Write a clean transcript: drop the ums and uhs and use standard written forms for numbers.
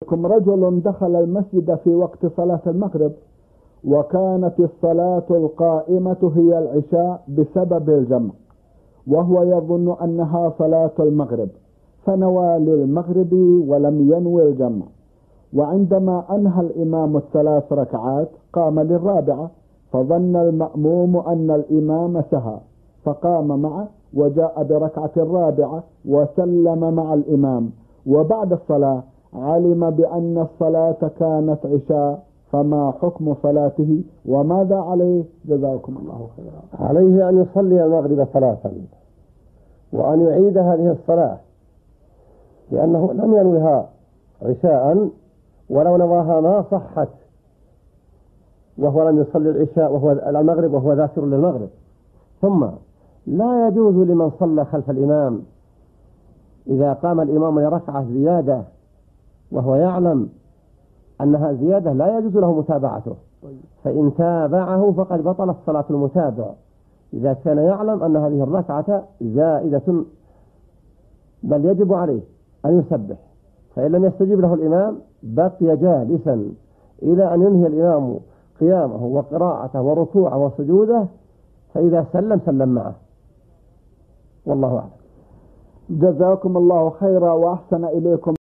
رجل دخل المسجد في وقت صلاة المغرب، وكانت الصلاة القائمة هي العشاء بسبب الجمع، وهو يظن أنها صلاة المغرب، فنوى للمغرب ولم ينوي الجمع. وعندما أنهى الإمام الثلاث ركعات قام للرابعة، فظن المأموم أن الإمام سهى، فقام معه وجاء بركعة الرابعة وسلم مع الإمام، وبعد الصلاة علم بأن الصلاة كانت عشاء، فما حكم صلاته وماذا عليه؟ جزاكم الله خيرا. عليه أن يصلي المغرب ثلاثا وأن يعيد هذه الصلاة، لأنه لم ينوها عشاء، ولو نواها ما صحت، وهو لم يصلي العشاء وهو المغرب وهو ذاكر للمغرب. ثم لا يجوز لمن صلى خلف الإمام إذا قام الإمام لركعة زيادة وهو يعلم أنها زيادة لا يجوز له متابعته، فإن تابعه فقد بطلت صلاة المتابع إذا كان يعلم أن هذه الركعة زائدة، بل يجب عليه أن يسبح. فإن لم يستجيب له الإمام بقي جالسا إلى أن ينهي الإمام قيامه وقراءته وركوعه وسجوده، فإذا سلم معه، والله أعلم. جزاكم الله خيرا وأحسن إليكم.